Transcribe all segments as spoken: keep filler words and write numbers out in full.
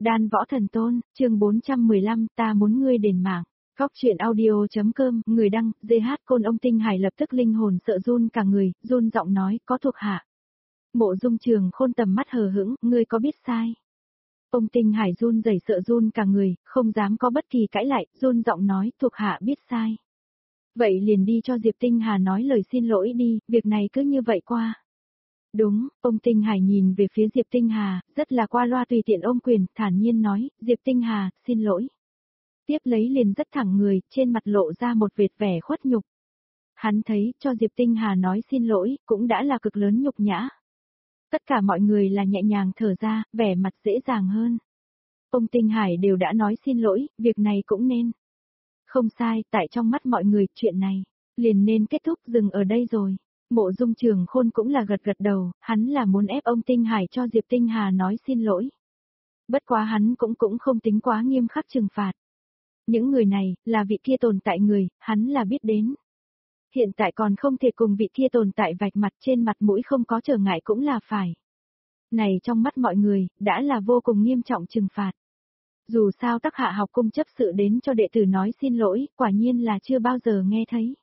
Đan Võ Thần Tôn, chương bốn trăm mười lăm, ta muốn ngươi đền mạng. Góc truyện audio.com, người đăng, giê hát Côn. Ông Tinh Hải lập tức linh hồn sợ run cả người, run giọng nói, có thuộc hạ. Mộ Dung Trường Khôn tầm mắt hờ hững, ngươi có biết sai? Ông Tinh Hải run rẩy sợ run cả người, không dám có bất kỳ cãi lại, run giọng nói, thuộc hạ biết sai. Vậy liền đi cho Diệp Tinh Hà nói lời xin lỗi đi, việc này cứ như vậy qua. Đúng, ông Tinh Hải nhìn về phía Diệp Tinh Hà, rất là qua loa tùy tiện ôm quyền, thản nhiên nói, Diệp Tinh Hà, xin lỗi. Tiếp lấy liền rất thẳng người, trên mặt lộ ra một vệt vẻ khuất nhục. Hắn thấy, cho Diệp Tinh Hà nói xin lỗi, cũng đã là cực lớn nhục nhã. Tất cả mọi người là nhẹ nhàng thở ra, vẻ mặt dễ dàng hơn. Ông Tinh Hải đều đã nói xin lỗi, việc này cũng nên. Không sai, tại trong mắt mọi người, chuyện này, liền nên kết thúc dừng ở đây rồi. Mộ Dung Trường Khôn cũng là gật gật đầu, hắn là muốn ép ông Tinh Hải cho Diệp Tinh Hà nói xin lỗi. Bất quá hắn cũng cũng không tính quá nghiêm khắc trừng phạt. Những người này, là vị kia tồn tại người, hắn là biết đến. Hiện tại còn không thể cùng vị kia tồn tại vạch mặt trên mặt mũi không có trở ngại cũng là phải. Này trong mắt mọi người, đã là vô cùng nghiêm trọng trừng phạt. Dù sao Tắc Hạ học cung chấp sự đến cho đệ tử nói xin lỗi, quả nhiên là chưa bao giờ nghe thấy.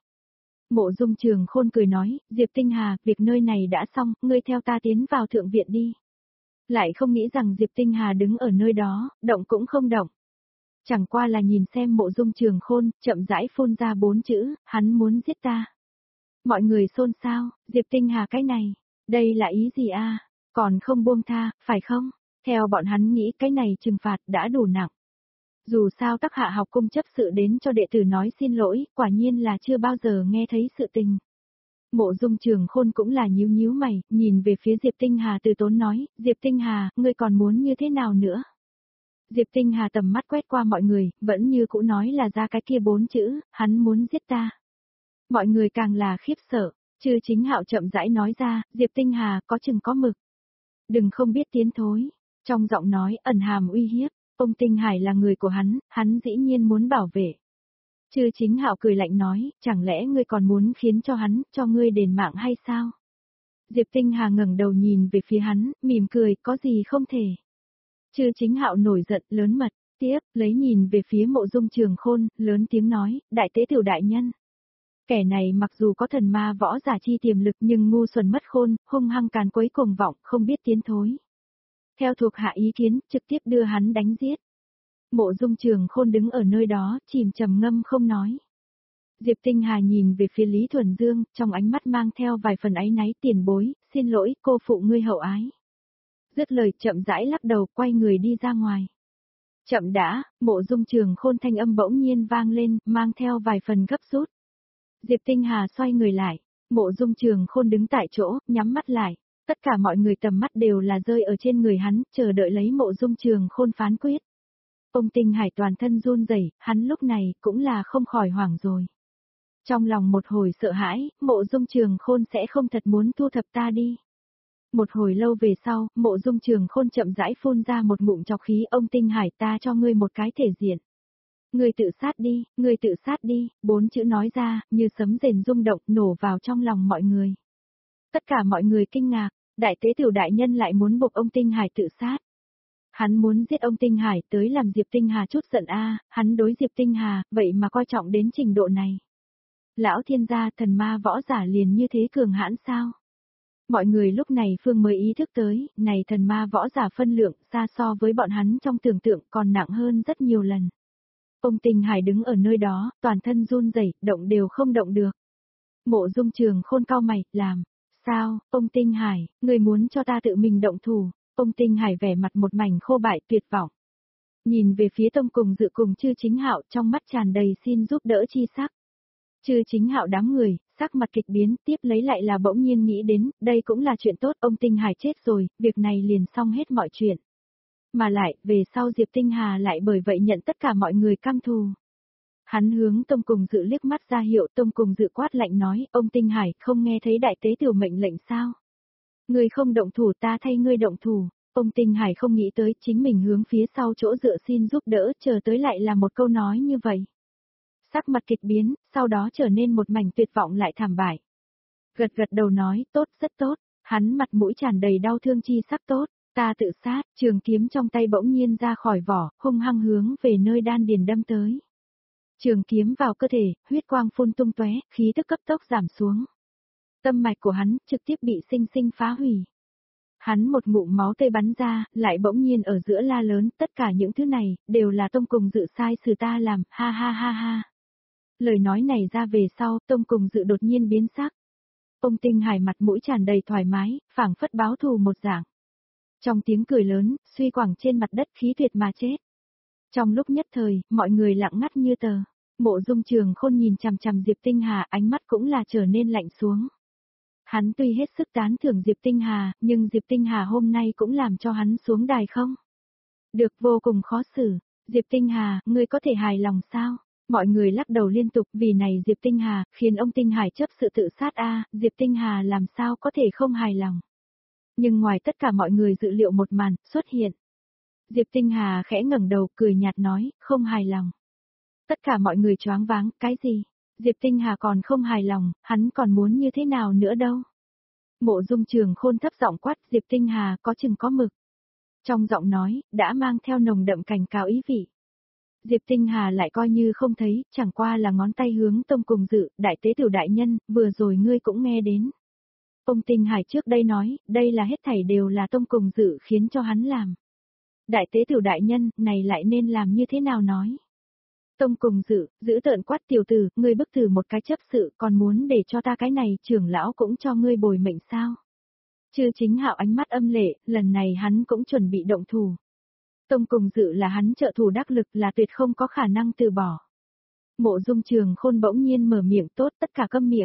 Mộ Dung Trường Khôn cười nói, Diệp Tinh Hà, việc nơi này đã xong, ngươi theo ta tiến vào thượng viện đi. Lại không nghĩ rằng Diệp Tinh Hà đứng ở nơi đó, động cũng không động. Chẳng qua là nhìn xem Mộ Dung Trường Khôn, chậm rãi phun ra bốn chữ, hắn muốn giết ta. Mọi người xôn xao, Diệp Tinh Hà cái này, đây là ý gì a? Còn không buông tha, phải không? Theo bọn hắn nghĩ cái này trừng phạt đã đủ nặng. Dù sao Tắc Hạ học cung chấp sự đến cho đệ tử nói xin lỗi, quả nhiên là chưa bao giờ nghe thấy sự tình. Mộ Dung Trường Khôn cũng là nhíu nhíu mày, nhìn về phía Diệp Tinh Hà từ tốn nói, Diệp Tinh Hà, ngươi còn muốn như thế nào nữa? Diệp Tinh Hà tầm mắt quét qua mọi người, vẫn như cũ nói là ra cái kia bốn chữ, hắn muốn giết ta. Mọi người càng là khiếp sợ, Chư Chính Hạo chậm rãi nói ra, Diệp Tinh Hà có chừng có mực. Đừng không biết tiến thối, trong giọng nói ẩn hàm uy hiếp. Ông Tinh Hải là người của hắn, hắn dĩ nhiên muốn bảo vệ. Chư Chính Hạo cười lạnh nói, chẳng lẽ ngươi còn muốn khiến cho hắn, cho ngươi đền mạng hay sao? Diệp Tinh Hà ngẩng đầu nhìn về phía hắn, mỉm cười, có gì không thể. Chư Chính Hạo nổi giận, lớn mật, tiếp, lấy nhìn về phía Mộ Dung Trường Khôn, lớn tiếng nói, đại tế tiểu đại nhân. Kẻ này mặc dù có thần ma võ giả chi tiềm lực nhưng ngu xuẩn mất khôn, hung hăng càn quấy cuồng vọng, không biết tiến thối. Theo thuộc hạ ý kiến, trực tiếp đưa hắn đánh giết. Mộ Dung Trường Khôn đứng ở nơi đó, chìm trầm ngâm không nói. Diệp Tinh Hà nhìn về phía Lý Thuần Dương, trong ánh mắt mang theo vài phần áy náy, tiền bối, xin lỗi, cô phụ ngươi hậu ái. Dứt lời chậm rãi lắc đầu, quay người đi ra ngoài. Chậm đã, Mộ Dung Trường Khôn thanh âm bỗng nhiên vang lên, mang theo vài phần gấp rút. Diệp Tinh Hà xoay người lại, Mộ Dung Trường Khôn đứng tại chỗ, nhắm mắt lại. Tất cả mọi người tầm mắt đều là rơi ở trên người hắn, chờ đợi lấy Mộ Dung Trường Khôn phán quyết. Ông Tinh Hải toàn thân run rẩy, hắn lúc này cũng là không khỏi hoảng rồi. Trong lòng một hồi sợ hãi, Mộ Dung Trường Khôn sẽ không thật muốn thu thập ta đi. Một hồi lâu về sau, Mộ Dung Trường Khôn chậm rãi phun ra một ngụm trọc khí, ông Tinh Hải, ta cho ngươi một cái thể diện. Ngươi tự sát đi, ngươi tự sát đi, bốn chữ nói ra, như sấm rền rung động, nổ vào trong lòng mọi người. Tất cả mọi người kinh ngạc, đại tế tiểu đại nhân lại muốn buộc ông Tinh Hải tự sát. Hắn muốn giết ông Tinh Hải tới làm Diệp Tinh Hà chút giận a, hắn đối Diệp Tinh Hà, vậy mà coi trọng đến trình độ này. Lão thiên gia thần ma võ giả liền như thế cường hãn sao? Mọi người lúc này phương mới ý thức tới, này thần ma võ giả phân lượng xa so với bọn hắn trong tưởng tượng còn nặng hơn rất nhiều lần. Ông Tinh Hải đứng ở nơi đó, toàn thân run rẩy, động đều không động được. Mộ Dung Trường Khôn cau mày, làm. Sao, ông Tinh Hải, người muốn cho ta tự mình động thủ? Ông Tinh Hải vẻ mặt một mảnh khô bại tuyệt vọng. Nhìn về phía Tông Cùng Dự cùng Chư Chính Hạo trong mắt tràn đầy xin giúp đỡ chi sắc. Chư Chính Hạo đám người, sắc mặt kịch biến, tiếp lấy lại là bỗng nhiên nghĩ đến, đây cũng là chuyện tốt, ông Tinh Hải chết rồi, việc này liền xong hết mọi chuyện. Mà lại, về sau Diệp Tinh Hà lại bởi vậy nhận tất cả mọi người căm thù. Hắn hướng Tông Cùng Dự liếc mắt ra hiệu, Tông Cùng Dự quát lạnh nói, ông Tinh Hải không nghe thấy đại tế tiểu mệnh lệnh sao? Ngươi không động thủ ta thay ngươi động thủ. Ông Tinh Hải không nghĩ tới chính mình hướng phía sau chỗ dựa xin giúp đỡ, chờ tới lại là một câu nói như vậy. Sắc mặt kịch biến, sau đó trở nên một mảnh tuyệt vọng lại thảm bại. Gật gật đầu nói, tốt, rất tốt, hắn mặt mũi tràn đầy đau thương chi sắc tốt. Ta tự sát, trường kiếm trong tay bỗng nhiên ra khỏi vỏ, hung hăng hướng về nơi đan điền đâm tới. Trường kiếm vào cơ thể, huyết quang phun tung tóe, khí tức cấp tốc giảm xuống. Tâm mạch của hắn trực tiếp bị sinh sinh phá hủy. Hắn một ngụm máu tươi bắn ra, lại bỗng nhiên ở giữa la lớn, tất cả những thứ này, đều là Tông Cùng Dự sai sự ta làm, ha ha ha ha. Lời nói này ra về sau, Tông Cùng Dự đột nhiên biến sắc. Ông Tinh Hải mặt mũi tràn đầy thoải mái, phảng phất báo thù một dạng. Trong tiếng cười lớn, suy quẳng trên mặt đất khí tuyệt mà chết. Trong lúc nhất thời, mọi người lặng ngắt như tờ. Mộ Dung Trường Khôn nhìn chằm chằm Diệp Tinh Hà, ánh mắt cũng là trở nên lạnh xuống. Hắn tuy hết sức tán thưởng Diệp Tinh Hà, nhưng Diệp Tinh Hà hôm nay cũng làm cho hắn xuống đài không? Được, vô cùng khó xử. Diệp Tinh Hà, ngươi có thể hài lòng sao? Mọi người lắc đầu liên tục, vì này Diệp Tinh Hà, khiến ông Tinh Hải chấp sự tự sát a, Diệp Tinh Hà làm sao có thể không hài lòng. Nhưng ngoài tất cả mọi người dự liệu một màn, xuất hiện. Diệp Tinh Hà khẽ ngẩng đầu, cười nhạt nói, không hài lòng. Tất cả mọi người choáng váng, cái gì? Diệp Tinh Hà còn không hài lòng, hắn còn muốn như thế nào nữa đâu? Mộ Dung Trường Khôn thấp giọng quát, Diệp Tinh Hà có chừng có mực. Trong giọng nói, đã mang theo nồng đậm cảnh cáo ý vị. Diệp Tinh Hà lại coi như không thấy, chẳng qua là ngón tay hướng Tông Cùng Dự, đại tế tiểu đại nhân, vừa rồi ngươi cũng nghe đến. Ông Tinh Hải trước đây nói, đây là hết thảy đều là Tông Cùng Dự khiến cho hắn làm. Đại tế tiểu đại nhân, này lại nên làm như thế nào nói? Tông Cùng Dự, giữ tợn quát tiểu tử, ngươi bức tử một cái chấp sự, còn muốn để cho ta cái này, trưởng lão cũng cho ngươi bồi mệnh sao? Chư Chính Hạo ánh mắt âm lệ, lần này hắn cũng chuẩn bị động thủ. Tông Cùng Dự là hắn trợ thủ đắc lực, là tuyệt không có khả năng từ bỏ. Mộ Dung Trường Khôn bỗng nhiên mở miệng, tốt, tất cả câm miệng.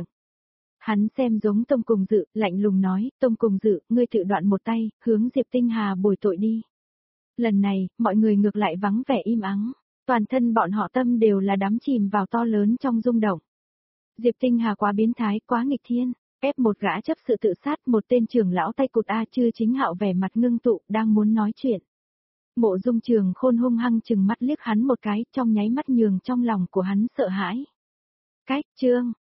Hắn xem giống Tông Cùng Dự, lạnh lùng nói, Tông Cùng Dự, ngươi tự đoạn một tay, hướng Diệp Tinh Hà bồi tội đi. Lần này, mọi người ngược lại vắng vẻ im ắng, toàn thân bọn họ tâm đều là đắm chìm vào to lớn trong rung động. Diệp Tinh Hà quá biến thái, quá nghịch thiên, ép một gã chấp sự tự sát, một tên trưởng lão tay cụt a. Chư Chính Hạo vẻ mặt ngưng tụ, đang muốn nói chuyện. Mộ Dung Trường Khôn hung hăng chừng mắt liếc hắn một cái, trong nháy mắt nhường trong lòng của hắn sợ hãi. Cách, chương